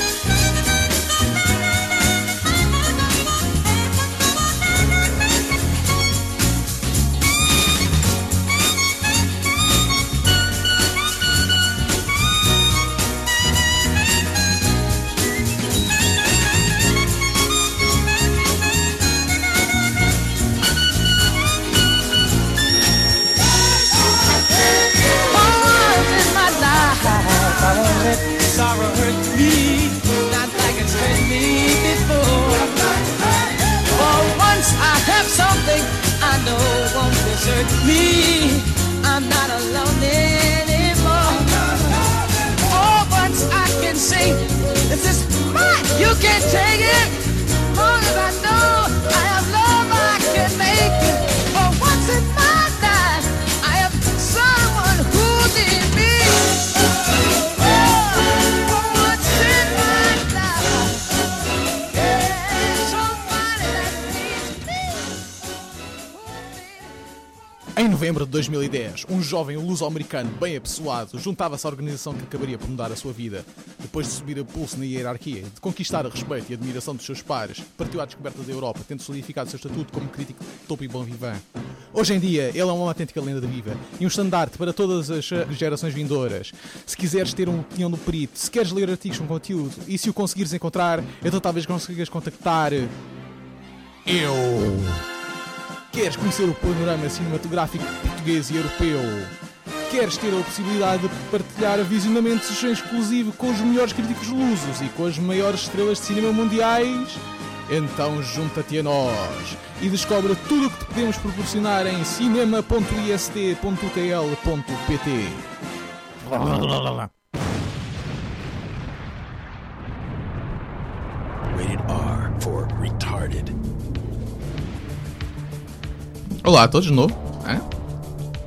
I won't let sorrow hurt me, not like it's hurt me before. For once I have something I know won't desert me. I'm not alone anymore. For once I can say, this is mine, you can't take it. Long as I know I have love, I can make it. For once in my life, I have someone who needs me. Em novembro de 2010, um jovem luso-americano bem apessoado juntava-se à organização que acabaria por mudar a sua vida. Depois de subir a pulso na hierarquia, de conquistar o respeito e a admiração dos seus pares, partiu à descoberta da Europa, tendo solidificado o seu estatuto como crítico de topo e bom vivant. Hoje em dia, ele é uma autêntica lenda viva e um estandarte para todas as gerações vindouras. Se quiseres ter uma opinião do perito, se queres ler artigos com conteúdo e se o conseguires encontrar, então talvez consigas contactar eu. Queres conhecer o panorama cinematográfico português e europeu? Queres ter a possibilidade de partilhar visionamentos em exclusivo com os melhores críticos lusos e com as maiores estrelas de cinema mundiais? Então junta-te a nós e descobre tudo o que te podemos proporcionar em cinema.ist.tl.pt. Rated R for retarded. Olá a todos de novo.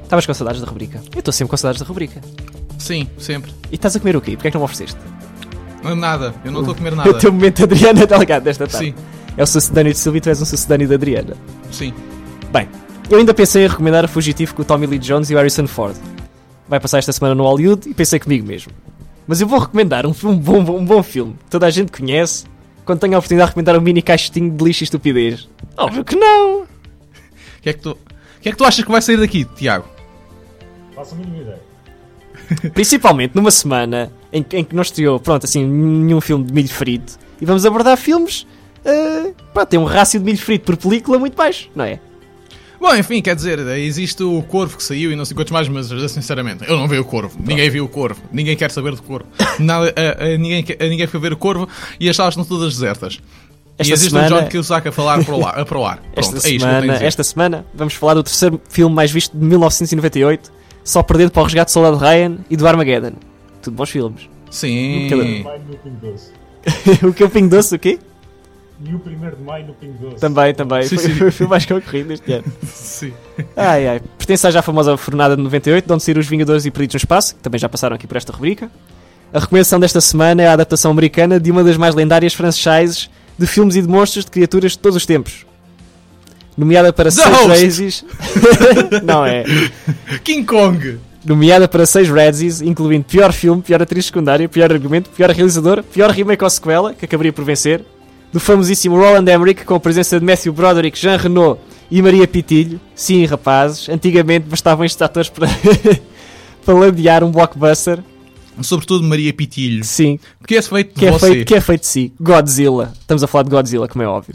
Estavas com saudades da rubrica? Eu estou sempre com saudades da rubrica. Sim, sempre. E estás a comer o quê? Porquê é que não me ofereceste? Nada, eu não estou a comer O nada. teu momento Adriana Delgado desta tarde. Sim, É o sucedâneo de Silvio e tu és um sucedâneo de Adriana. sim. Bem, eu ainda pensei em recomendar a Fugitivo com o Tommy Lee Jones e o Harrison Ford. Vai passar esta semana no Hollywood e pensei comigo mesmo. Mas eu vou recomendar um bom filme que toda a gente conhece quando tenho a oportunidade de recomendar um mini caixotinho de lixo e estupidez. Óbvio que não! O que é que tu achas que vai sair daqui, Tiago? Faço a mínima ideia. Principalmente numa semana em que não estreou, pronto, assim, nenhum filme de milho frito. E vamos abordar filmes, tem um rácio de milho frito por película muito baixo, não é? Bom, enfim, quer dizer, existe o Corvo que saiu e não sei quantos mais, mas sinceramente, eu não vi o Corvo. Ninguém viu o Corvo. Ninguém quer saber do Corvo. Nada, ninguém foi ver o Corvo e as salas estão todas desertas. Esta e existe semana- um John Cusack a falar para o ar. Pronto, é isto que eu tenho a dizer. Esta semana vamos falar do terceiro filme mais visto de 1998, só perdendo para o Resgate do Soldado Ryan e do Armageddon. Tudo bons filmes. Sim. Maio no Pingo Doce. O que é o Pingo Doce, o quê? E o 1º de Maio no Pingo Doce. Também. Sim, Foi sim. o filme mais concorrido este ano. Sim. Ai. Pertence à já famosa Fornada de 98, de onde saíram Os Vingadores e Perdidos no Espaço, que também já passaram aqui por esta rubrica. A recomendação desta semana é a adaptação americana de uma das mais lendárias franchises de filmes e de monstros de criaturas de todos os tempos. Nomeada para The 6 Host. Razzies... Não é. King Kong. Nomeada para 6 Razzies, incluindo pior filme, pior atriz secundária, pior argumento, pior realizador, pior remake ou sequela, que acabaria por vencer, do famosíssimo Roland Emmerich, com a presença de Matthew Broderick, Jean Reno e Maria Pitilho. Sim, rapazes, antigamente bastavam estes atores para, para ladear um blockbuster. Sobretudo Maria Pitilho. Sim, Que é feito de que é você. feito de si. Godzilla. Estamos a falar de Godzilla, como é óbvio.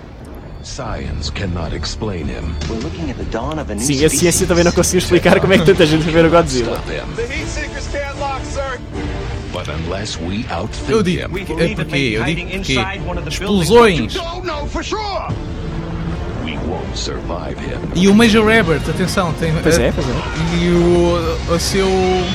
Science cannot explain him. We're looking at the dawn of a new Sim, a ciência também não conseguiu explicar como é que tanta gente foi ver o Godzilla. Stop him. The heat seekers can't lock, sir. But unless we Eu outthink digo, him, é porque eu digo porque explosões Don't know for sure. we won't survive him. e o Major Ebert, atenção, tem Pois é. e o seu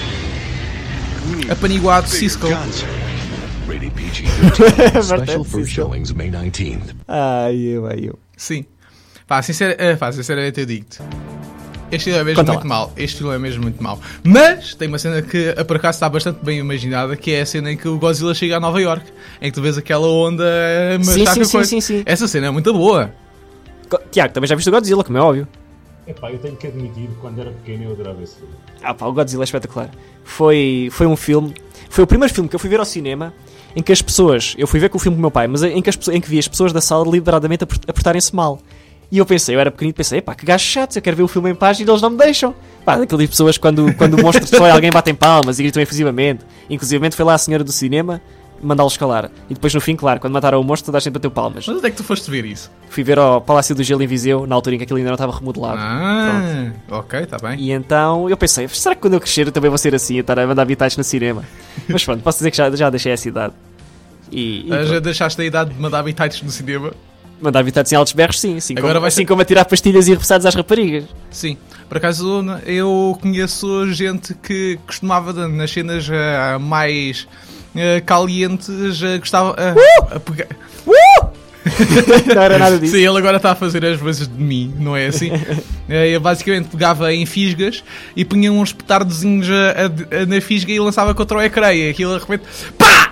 apaniguado Cisco. Rated PG-13. Special Verdade, first Cisco. showings May 19th. Ai, eu. Sim. Pá, sinceramente eu digo-te. Este filme é mesmo Conta muito lá. mau. Este filme é mesmo muito mau. Mas tem uma cena que por acaso está bastante bem imaginada, que é a cena em que o Godzilla chega a Nova York, em que tu vês aquela onda machaca Sim. Essa cena é muito boa. Tiago, também já viste o Godzilla, como é óbvio. Epá, eu tenho que admitir que quando era pequeno eu adorava esse filme. O Godzilla é espetacular. Foi um filme... Foi o primeiro filme que eu fui ver ao cinema em que as pessoas... Eu fui ver com o filme com o meu pai, mas em que vi as pessoas da sala deliberadamente a portarem-se mal. E eu era pequenino, pensei, que gajo chato, eu quero ver o filme em paz e eles não me deixam. Daquelas tipo de pessoas quando o monstro destrói alguém batem palmas e gritam efusivamente. Inclusivamente foi lá a senhora do cinema mandá-los calar. E depois no fim, claro, quando mataram o monstro toda a gente bateu palmas. Mas onde é que tu foste ver isso? Fui ver ao Palácio do Gelo em Viseu, na altura em que aquilo ainda não estava remodelado. Ok, está bem. E então eu pensei, será que quando eu crescer eu também vou ser assim, a estar a mandar bitites no cinema? Mas pronto, posso dizer que já deixei essa idade. E Já pronto. deixaste a idade de mandar habitats no cinema? Mandar bitites em altos berros, sim. Agora vai ser- Como a tirar pastilhas e repassados às raparigas. Sim. Por acaso eu conheço gente que costumava nas cenas mais calientes gostava a pegar. Não era nada disso. Sim, ele agora está a fazer as vezes de mim, não é assim? Eu basicamente pegava em fisgas e punha uns petardozinhos na fisga e lançava contra o ecrã e aquilo de repente PÁ!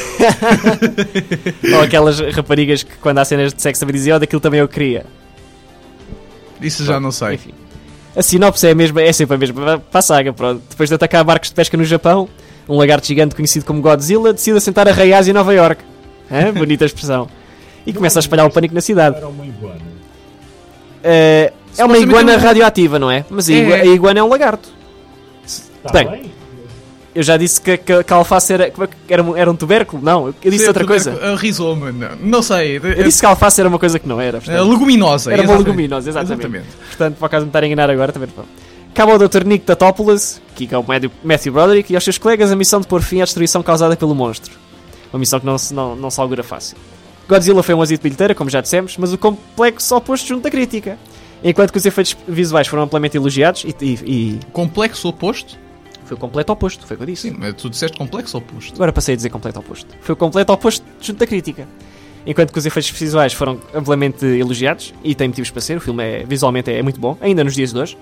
Ou aquelas raparigas que quando há cenas de sexo também diziam, daquilo também eu queria. Isso já não sei. Enfim. A sinopse é sempre a mesma para a saga, pronto. Depois de atacar barcos de pesca no Japão, um lagarto gigante conhecido como Godzilla decide assentar a Raiaz em Nova York. Bonita expressão. E começa a espalhar o pânico na cidade. Era uma iguana. É uma Supostamente iguana é um- radioativa, não é? Mas a É. iguana é um lagarto. Está Bem, bem? Eu já disse que a alface era um tubérculo? Não, eu disse Sim, outra coisa. Rizoma, não sei. Eu disse que a alface era uma coisa que não era. Portanto, Leguminosa. era uma exatamente. leguminosa, exatamente. Portanto, por acaso me estar a enganar agora, também não. Cabe ao Dr. Nick Tatopoulos, que é o Matthew Broderick, e aos seus colegas a missão de pôr fim à destruição causada pelo monstro. Uma missão que não se augura fácil. Godzilla foi um êxito bilheteiro, como já dissemos, mas o complexo oposto junto da crítica. Enquanto que os efeitos visuais foram amplamente elogiados e Complexo oposto? foi o completo oposto, foi o que eu disse. Sim, mas tu disseste complexo oposto. Agora passei a dizer completo oposto. Foi o completo oposto junto da crítica. Enquanto que os efeitos visuais foram amplamente elogiados, e tem motivos para ser, o filme visualmente é muito bom, ainda nos dias de hoje.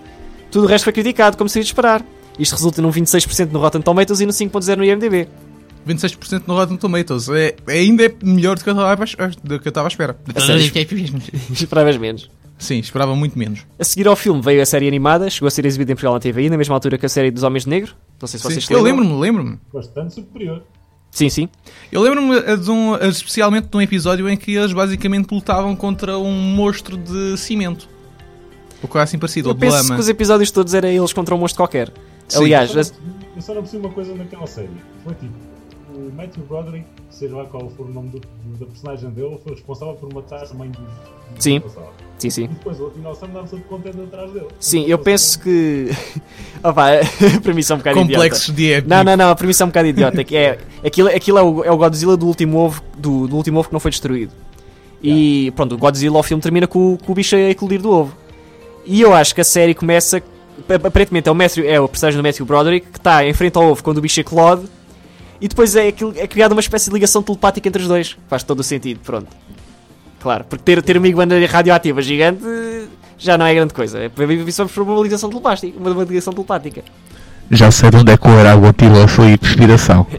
Tudo o resto foi criticado, como seria de esperar. Isto resulta num 26% no Rotten Tomatoes e no 5.0 no IMDb. 26% no Rotten Tomatoes. Ainda é melhor do que eu estava à espera. A sério? Esperavas menos. Sim, esperava muito menos. A seguir ao filme veio a série animada, chegou a ser exibida em Portugal na TVI, na mesma altura que a série dos Homens de Negro. Não sei se vocês se Eu lembram. lembro-me. Bastante superior. Sim, sim. Eu lembro-me especialmente de um episódio em que eles basicamente lutavam contra um monstro de cimento. Ou quase assim parecido, Eu ou de penso lama. que os episódios todos eram eles contra um monstro qualquer. Sim. Aliás, Eu só não percebi uma coisa naquela série. Foi tipo, o Matthew Broderick, seja lá qual for o nome da personagem dele, foi responsável por matar a mãe do Sim. passado. sim, sim. E depois o outro dinossauro andava sempre contente atrás dele. Sim, eu penso que... Opa, a premissa é um bocado Complexos idiota. de épico. Não, a premissa é um bocado idiota. Que é, aquilo é o Godzilla do último ovo, do último ovo que não foi destruído. E pronto, o Godzilla, o filme termina com o bicho a eclodir do ovo. E eu acho que a série começa... Aparentemente é o personagem do Matthew Broderick que está em frente ao ovo quando o bicho eclode. E depois é criada uma espécie de ligação telepática entre os dois. Faz todo o sentido, pronto. Claro, porque ter uma iguana radioativa gigante já não é grande coisa. É só por uma ligação telepática. Uma ligação telepática. Já sei de onde é que o água tirou foi inspiração.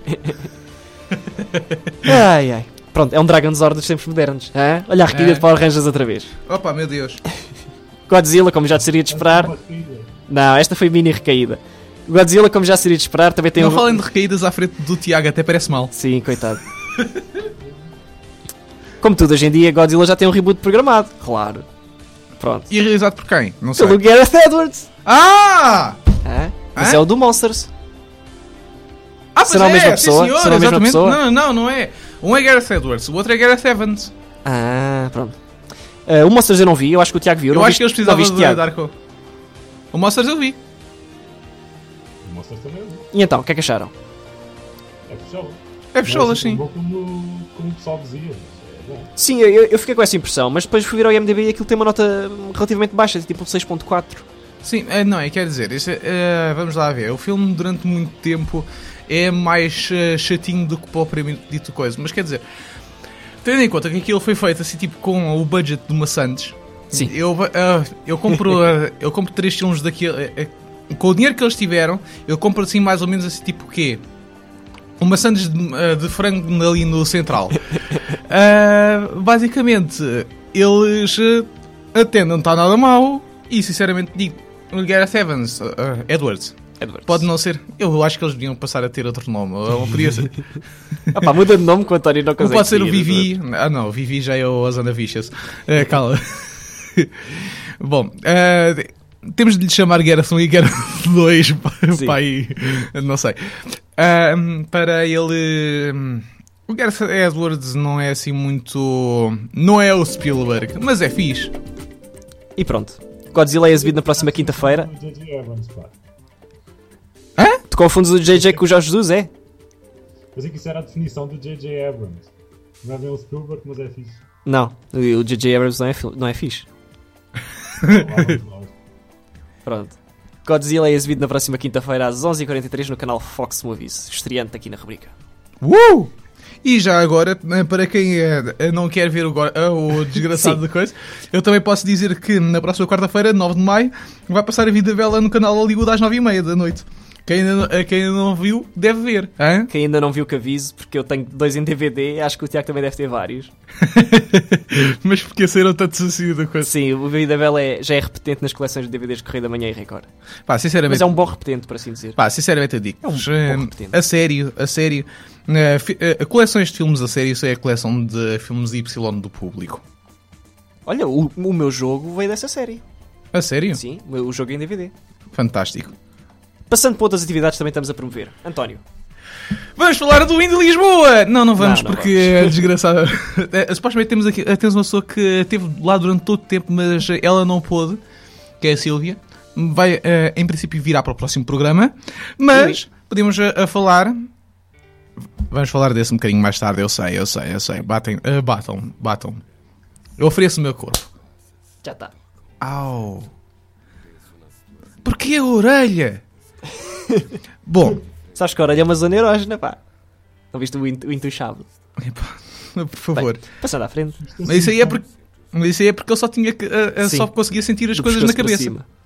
Ai. Pronto, é um Dragon Zord dos tempos modernos. Hã? Olha a requilha de Power Rangers outra vez. Opa, meu Deus. Godzilla, como já seria de esperar. Não, esta foi mini recaída. Godzilla, como já seria de esperar, também tem Não falem de recaídas à frente do Tiago, até parece mal. Sim, coitado. Como tudo, hoje em dia, Godzilla já tem um reboot programado. Claro. Pronto. E realizado por quem? Não sei. Pelo Gareth Edwards. Ah! Hã? Mas Hã? é o do Monsters. Pois Será a mesma sim, pessoa? senhor, Será a mesma exatamente. pessoa? Não é. Um é Gareth Edwards, o outro é Gareth Evans. Ah, pronto. O Monsters eu não vi, eu acho que o Tiago viu. Eu acho que eles precisavam viste, de Tiago? Darko. O Monsters eu vi. O Monsters também. E então, o que é que acharam? É fechola. É fecholas, sim. Como o pessoal dizia. Mas é bom. Sim, eu fiquei com essa impressão, mas depois fui ver ao IMDb e aquilo tem uma nota relativamente baixa, tipo 6.4. Sim, não, quer dizer, vamos lá ver. O filme durante muito tempo é mais chatinho do que propriamente dito coisa. Mas quer dizer, tendo em conta que aquilo foi feito assim tipo com o budget de uma Sands. Sim. Eu compro 3 filmes daquilo. Com o dinheiro que eles tiveram, eu compro assim mais ou menos assim tipo o quê? Uma sandes de frango ali no central. Basicamente, eles até não está nada mal. E sinceramente digo, o Gareth Evans, Edwards. Pode não ser. Eu acho que eles deviam passar a ter outro nome. Ou podia ser. Opa, muda de nome que o António não Ou consegue pode ser o seguir. Vivi. Não, o Vivi já é o Ozana Vicious. Calma. Bom, temos de lhe chamar Gareth 1 e Gareth 2 para aí, não sei. Para ele, o Gareth Edwards não é assim muito, não é o Spielberg, mas é fixe. E pronto. Godzilla é exibido na próxima quinta-feira. O J.J. Abrams, pá. Tu confundes o JJ com o Jorge Jesus, é? Pensei que isso era a definição do J.J. Abrams. Não é bem o Spielberg, mas é fixe. Não, o JJ Abrams não é fixe. Pronto. Godzilla é exibido na próxima quinta-feira às 11h43 no canal Fox Movies, estreante aqui na rubrica. E já agora, para quem não quer ver o desgraçado da coisa, eu também posso dizer que na próxima quarta-feira, 9 de maio, vai passar a Vida Bela no canal Hollywood às 9h30 da noite. Quem ainda não viu, deve ver. Hein? Quem ainda não viu que aviso, porque eu tenho 2 em DVD, acho que o Tiago também deve ter vários. Mas porque saíram tantos assim da coisa. Sim, o Vida Bela já é repetente nas coleções de DVDs de Correio da Manhã e Record. Pá, sinceramente, Mas é um bom repetente, por assim dizer. pá, sinceramente eu digo. É um bom repetente. A sério. Coleções de filmes a sério, isso é a coleção de filmes Y do público. Olha, o meu jogo veio dessa série. A sério? Sim, o jogo é em DVD. Fantástico. Passando para outras atividades também estamos a promover. António. Vamos falar do Indy Lisboa! Não vamos, Não porque é desgraçado. Supostamente temos uma pessoa que esteve lá durante todo o tempo, mas ela não pôde, que é a Sílvia. Vai, em princípio, virar para o próximo programa. Mas podemos falar. Vamos falar desse um bocadinho mais tarde, eu sei. Batam. Eu ofereço o meu corpo. Já está. Au! Porquê a orelha? Bom, Sabes que a orelha é uma zona erógena, pá. Não viste o intuchado? epá, por favor. Bem, passando à frente. Mas isso aí é porque ele só tinha só conseguia sentir as Do coisas na pescoço para cabeça. cima.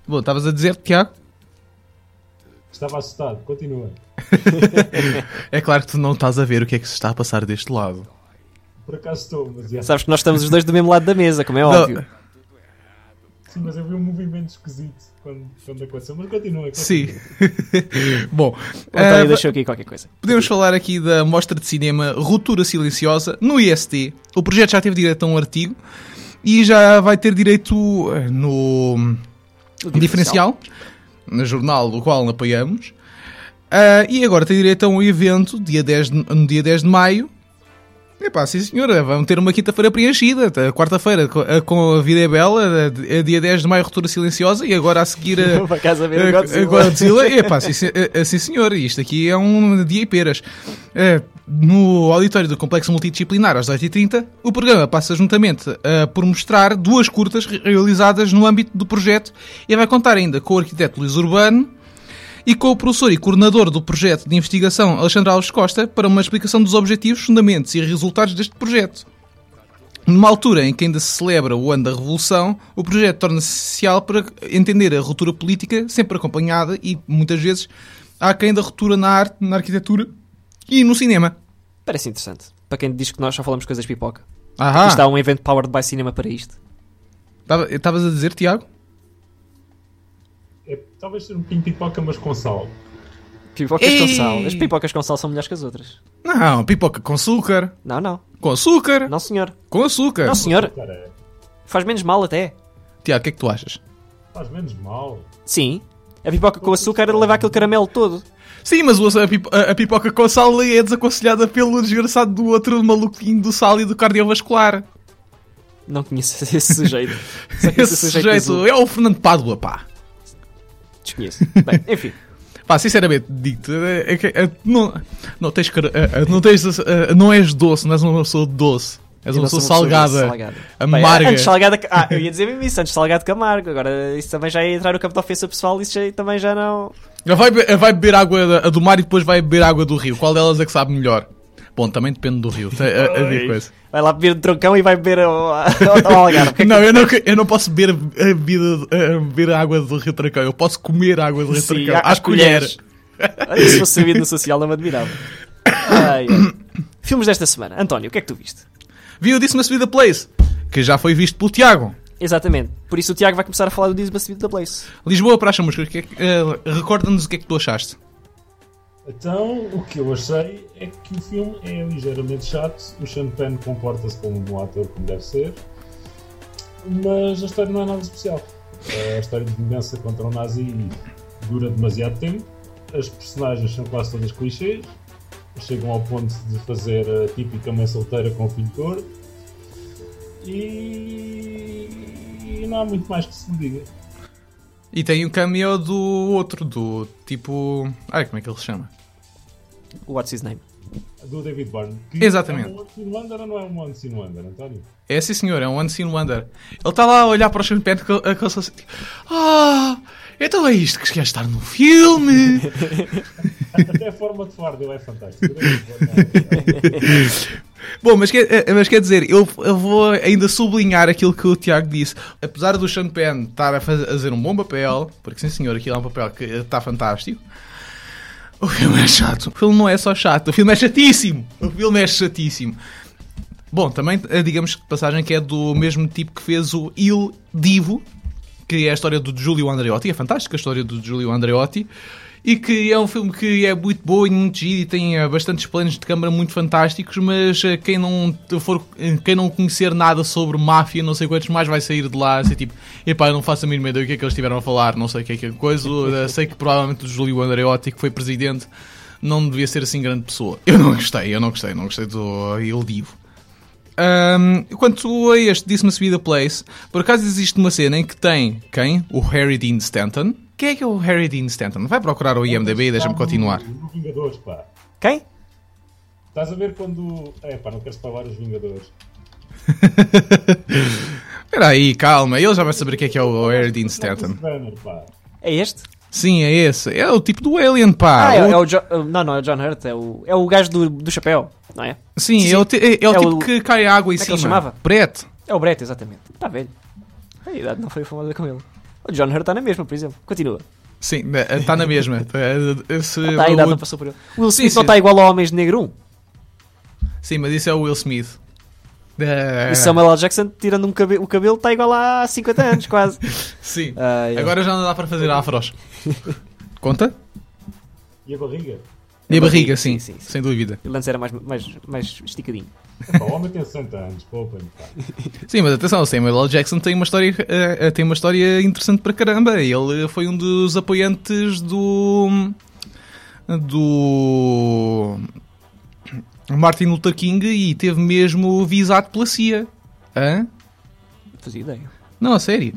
Bom, estavas a dizer, Tiago? Estava assustado, continua. É claro que tu não estás a ver o que é que se está a passar deste lado. Por acaso estou, mas já. Sabes que nós estamos os dois do mesmo lado da mesa, como é óbvio. Sim, mas eu vi um movimento esquisito quando aconteceu. Mas continua. Sim. Bom, O António deixou aqui qualquer coisa. podemos falar aqui da mostra de cinema Ruptura Silenciosa no IST. O projeto já teve direito a um artigo e já vai ter direito no diferencial, no jornal do qual apoiamos. E agora tem direito a um evento no dia 10 de maio. Epá, sim senhora, vamos ter uma quinta-feira preenchida. Quarta-feira com A Vida é Bela, dia 10 de maio, Ruptura Silenciosa, e agora a seguir Para casa ver o Godzilla. Godzilla. Epá, sim senhor, isto aqui é um dia e peras. No auditório do Complexo Multidisciplinar, às 18h30, o programa passa juntamente por mostrar 2 curtas realizadas no âmbito do projeto e vai contar ainda com o arquiteto Luís Urbano e com o professor e coordenador do projeto de investigação Alexandre Alves Costa para uma explicação dos objetivos, fundamentos e resultados deste projeto. Numa altura em que ainda se celebra o ano da Revolução, o projeto torna-se essencial para entender a ruptura política, sempre acompanhada e, muitas vezes, aquém da ruptura na arte, na arquitetura e no cinema. Parece interessante. Para quem diz que nós só falamos coisas pipoca. Ahá. Isto há um evento powered by cinema para isto. Estavas a dizer, Tiago? É, talvez ser um pouquinho pipoca, mas com sal. Pipocas com Ei! sal. As pipocas com sal são melhores que as outras. Não, pipoca com açúcar. Não. Com açúcar. Não, senhor. Com açúcar. Não, senhor. Cara, Faz menos mal até. Tiago, o que é que tu achas? faz menos mal. Sim. A pipoca com açúcar leva aquele caramelo todo. Sim, mas a pipoca com sal é desaconselhada pelo desgraçado do outro maluquinho do sal e do cardiovascular. Não conheço esse sujeito. Só conheço Esse sujeito é o Fernando Pádua, pá. Desconheço. Bem, enfim. Pá, sinceramente, digo-te, não és doce, não és uma pessoa doce. És uma pessoa salgada, amarga. Antes salgada... eu ia dizer mesmo isso, antes salgado que amargo. Agora, isso também já ia entrar no campo da ofensa pessoal, isso também já não... Vai beber água do mar e depois vai beber água do rio. Qual delas é que sabe melhor? Bom, também depende do rio. Coisa. Vai lá beber de troncão e vai beber ao Algarve. Não, eu não posso beber água do Rio Tracão. Eu posso comer água do Rio Sim, Tracão. às colheres. Olha, se fosse sabido no social, não me admirava. Ai. Filmes desta semana. António, o que é que tu viste? Vi o This Must Be The Place, que já foi visto pelo Tiago. Exatamente. Por isso o Tiago vai começar a falar do This Must Be The Place. Lisboa para a Chamusca, recorda-nos o que é que tu achaste. Então, o que eu achei é que o filme é ligeiramente chato. O Sean Penn comporta-se como um ator como deve ser, mas a história não é nada especial. A história de vingança contra um nazi dura demasiado tempo. As personagens são quase todas clichês. Chegam ao ponto de fazer a típica mãe solteira com o filho gordo. E não há muito mais que se me diga. E tem o cameo do outro, do tipo... Ai, como é que ele se chama? What's his name? Do David Byrne. Exatamente. É um One Scene Wonder ou não é um One Scene Wonder, António? É sim senhor, é um One Scene Wonder. Ele está lá a olhar para o Sean Penn com aquele assim... então é isto que quer estar no filme! Até a forma de falar dele é fantástica. Bom, mas quer dizer, eu vou ainda sublinhar aquilo que o Tiago disse. Apesar do Sean Penn estar a fazer um bom papel, porque sim senhor, aquilo é um papel que está fantástico, o filme é chato. O filme não é só chato, o filme é chatíssimo. Bom, também digamos que passagem que é do mesmo tipo que fez o Il Divo, que é a história do Giulio Andreotti. É fantástica a história do Giulio Andreotti. E que é um filme que é muito bom e muito giro e tem bastantes planos de câmara muito fantásticos, mas quem não conhecer nada sobre máfia, não sei quantos mais, vai sair de lá assim, tipo, epá, eu não faço a mínima ideia do que é que eles estiveram a falar, não sei o que é que é coisa, sei que provavelmente o Júlio Andreotti, que foi presidente, não devia ser assim grande pessoa. Eu não gostei do Il Divo. Quanto a este This Must Be The Place, por acaso existe uma cena em que tem quem? O Harry Dean Stanton. Quem é que é o Harry Dean Stanton? Vai procurar o IMDb e deixa-me continuar. No Vingadores, pá. Quem? Estás a ver quando... pá, não quero spoiler os Vingadores. Espera aí, calma. Ele já vai saber quem é que é o Harry Dean Stanton. Banner, pá. É este? Sim, é esse. É o tipo do Alien, pá. É o não é o John Hurt, é o gajo do chapéu, não é? Sim, é o tipo que cai água em Como é que cima. ele chamava? Brett. É o Brett, exatamente. Está velho. A idade não foi famosa com ele. O John Hurt está na mesma, por exemplo. Continua. Sim, está na mesma. Está, a idade não passou por ele. O Will Sim, Smith não sim. está igual ao Homens de Negro 1. Sim, mas isso é o Will Smith. E Samuel L. Jackson, tirando o cabelo, está igual há 50 anos, quase. Sim. É. Agora já não dá para fazer afros. Conta? E a barriga? E a barriga, sim, sim. sem dúvida. Ele antes era mais esticadinho. Epá, o homem tem 60 anos, poupem-me. pá. Sim, mas atenção, o Samuel L. Jackson tem uma história interessante para caramba. Ele foi um dos apoiantes do Martin Luther King e teve mesmo visado pela CIA. Hã? Não fazia ideia. Não, a sério.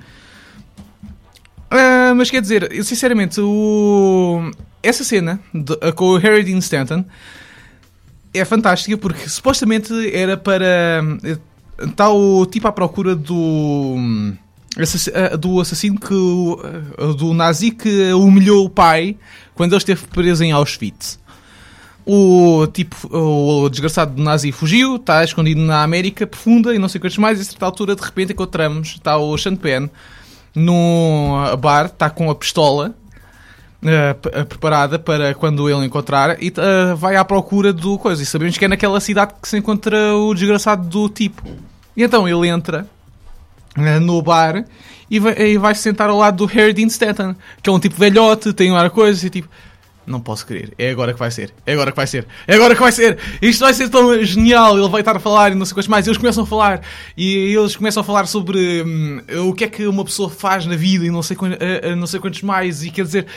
Mas quer dizer, eu, sinceramente, essa cena com o Harry Dean Stanton é fantástica porque supostamente era para... Está o tipo à procura do assassino do nazi que humilhou o pai quando ele esteve preso em Auschwitz. O desgraçado nazi fugiu, está escondido na América profunda e não sei quantos mais. E a certa altura, de repente, encontramos, está o Sean Penn num bar, está com a pistola preparada para quando ele encontrar e vai à procura do coisa. E sabemos que é naquela cidade que se encontra o desgraçado do tipo. E então ele entra no bar e vai se sentar ao lado do Harry Dean Stanton, que é um tipo velhote, tem um ar coisa e tipo... Não posso crer. É agora que vai ser. É agora que vai ser. É agora que vai ser. Isto vai ser tão genial. Ele vai estar a falar e não sei quantos mais. Eles começam a falar. E eles começam a falar sobre o que é que uma pessoa faz na vida e não sei quantos mais. E quer dizer,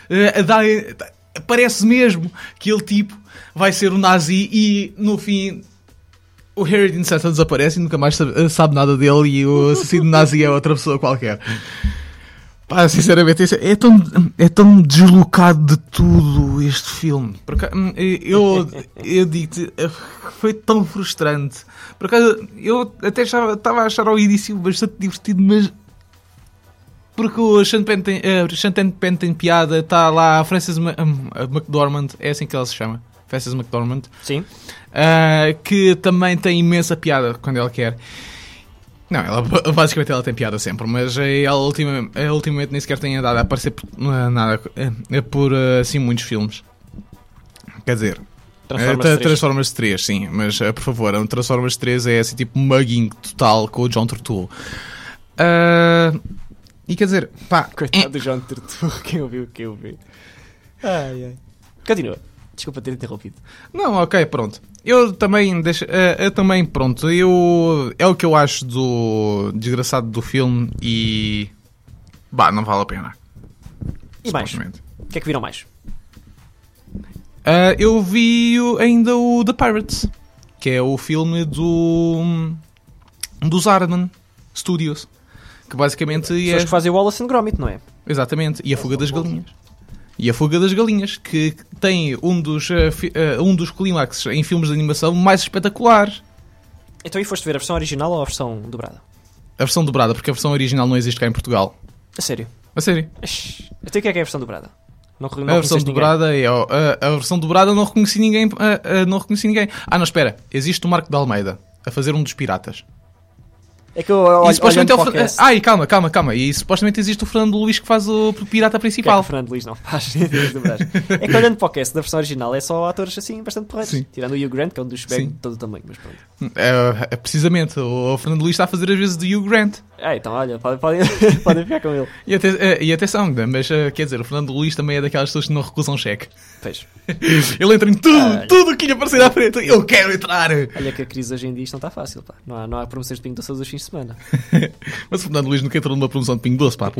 parece mesmo que ele tipo vai ser o nazi e no fim... O Harry Dean Stanton desaparece e nunca mais sabe nada dele e o assassino nazi é outra pessoa qualquer. Pá, sinceramente, é tão deslocado de tudo este filme. Eu digo-te, foi tão frustrante. Por acaso, eu até estava a achar ao início bastante divertido, mas... Porque o Sean Penn tem piada, está lá a Frances McDormand, é assim que ela se chama. Frances McDormand. Sim. Que também tem imensa piada quando ela quer. Não, basicamente ela tem piada sempre, mas ela ultimamente nem sequer tem andado a aparecer por assim muitos filmes. Quer dizer, Transformers 3, sim, mas por favor, Transformers 3 é assim tipo mugging total com o John Turturro. E quer dizer, pá, coitado do John Turturro, quem ouviu. Ai. Continua. Desculpa ter interrompido. Não, ok, pronto. Eu também, pronto, é o que eu acho do desgraçado do filme e... não vale a pena. E mais? O que é que viram mais? Eu vi ainda o The Pirates, que é o filme dos Ardman Studios, que basicamente São os que fazem o Wallace and Gromit, não é? Exatamente, e a Fuga das Galinhas. E a Fuga das Galinhas, que tem um dos clímaxes em filmes de animação mais espetaculares. Então, e foste ver a versão original ou a versão dobrada? A versão dobrada, porque a versão original não existe cá em Portugal. A sério? A sério? Até o que é a versão dobrada? Não a versão dobrada é a versão dobrada não reconheci ninguém. Não, espera. Existe o Marco de Almeida a fazer um dos piratas. É que eu olho calma. E supostamente existe o Fernando Luís que faz o pirata principal. Que é que o Fernando Luís não faz? É que olhando para o cast da versão original é só atores assim bastante porreiros. Sim. Tirando o Hugh Grant, que é um dos de todo o tamanho, mas pronto. Precisamente, o Fernando Luís está a fazer as vezes do Hugh Grant. Então olha, podem ficar com ele. E atenção, mas quer dizer, o Fernando Luís também é daquelas pessoas que não recusam cheque. Pois. Ele entra em tudo que lhe aparecer à frente. Eu quero entrar. Olha que a crise hoje em dia isto não está fácil, pá. Não há promoções de Pingo Doce todos os fins de semana. Mas o Fernando Luís nunca entrou numa promoção de Pingo Doce, pá.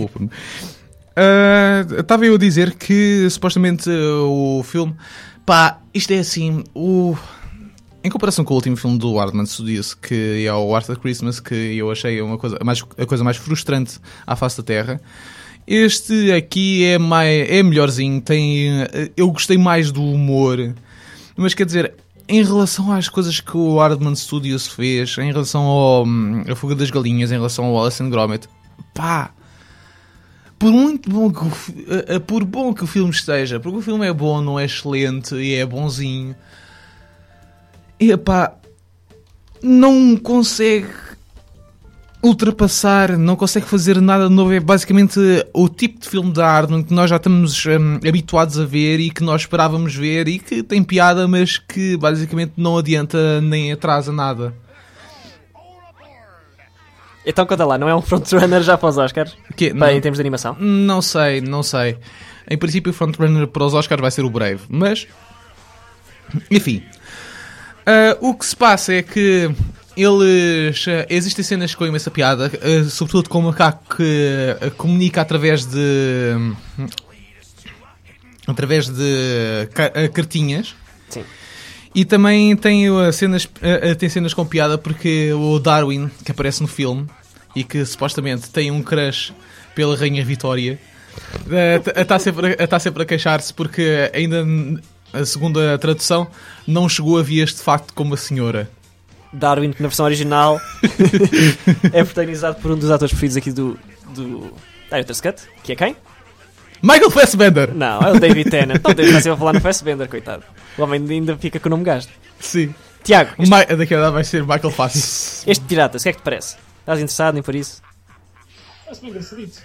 Estava eu a dizer que supostamente o filme, pá, isto é assim, em comparação com o último filme do Aardman Studios, que é o Arthur Christmas, que eu achei a coisa mais frustrante à face da Terra, este aqui é melhorzinho, eu gostei mais do humor, mas quer dizer, em relação às coisas que o Aardman Studios fez, em relação à Fuga das Galinhas, em relação ao Wallace and Gromit, pá, por bom que o filme esteja, porque o filme é bom, não é excelente e é bonzinho, e pá, não consegue ultrapassar, não consegue fazer nada de novo. É basicamente o tipo de filme da Arnold que nós já estamos habituados a ver e que nós esperávamos ver e que tem piada, mas que basicamente não adianta nem atrasa nada. Então conta lá, não é um frontrunner já para os Oscars? Que, Bem, em termos de animação? Não sei. Em princípio o frontrunner para os Oscars vai ser o Brave, mas enfim. O que se passa é que existem cenas com imensa piada, sobretudo com o macaco que comunica através de cartinhas. Sim. E também tem cenas com piada porque o Darwin, que aparece no filme e que supostamente tem um crush pela Rainha Vitória, está sempre a queixar-se porque ainda, segundo a tradução, não chegou a vias de facto como a senhora. Darwin, que na versão original é protagonizado por um dos atores preferidos aqui do Director's Cut, que é quem? Michael Fassbender! Não, é o David Tennant. Não tens a falar no Fassbender, coitado. O homem ainda fica com o nome gasto. Sim. Tiago, Daqui a nada vai ser Michael Fass. este Piratas, o que é que te parece? Estás interessado em por isso? Parece-me engraçadito.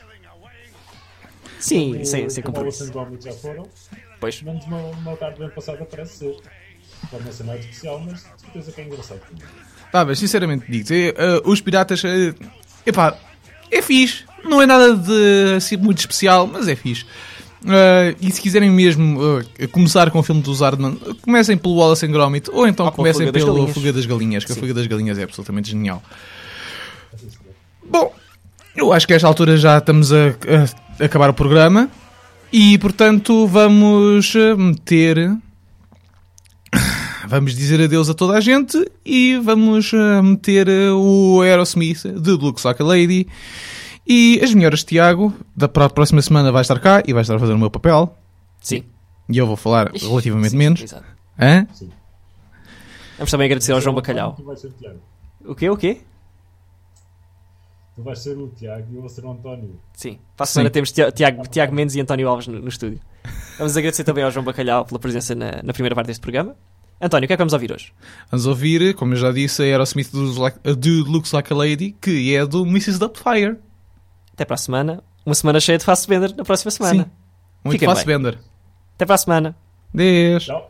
Sim, sem Como compromisso. Wallace and Gromit já foram, Pois. menos uma tarde bem passada parece ser. Pode ser mais especial, mas de certeza que é engraçado. Mas sinceramente digo, os Piratas, epá, é fixe. Não é nada de assim, muito especial, mas é fixe. E se quiserem mesmo começar com o filme dos Aardman, comecem pelo Wallace and Gromit, ou então comecem pelo Fuga das Galinhas, que a Fuga das Galinhas é absolutamente genial. Bom, eu acho que a esta altura já estamos a acabar o programa e, portanto, vamos dizer adeus a toda a gente e vamos meter o Aerosmith de Looks Like a Lady. E as melhoras de Tiago, para a próxima semana vai estar cá e vai estar a fazer o meu papel. Sim. E eu vou falar relativamente menos. Exato. Hã? Vamos também agradecer ao João Bacalhau. Tu vais ser o Tiago. O quê? Tu vais ser o Tiago e eu vou ser o António. Sim. Para a semana temos Tiago Mendes e António Alves no estúdio. Vamos agradecer também ao João Bacalhau pela presença na primeira parte deste programa. António, o que é que vamos ouvir hoje? Vamos ouvir, como eu já disse, a Aerosmith do Looks Like a Lady, que é do Mrs. Doubtfire. Até para a semana. Uma semana cheia de Fassbender na próxima semana. Sim. Muito Fiquem bem. Fassbender. Até para a semana. Beijo. Tchau.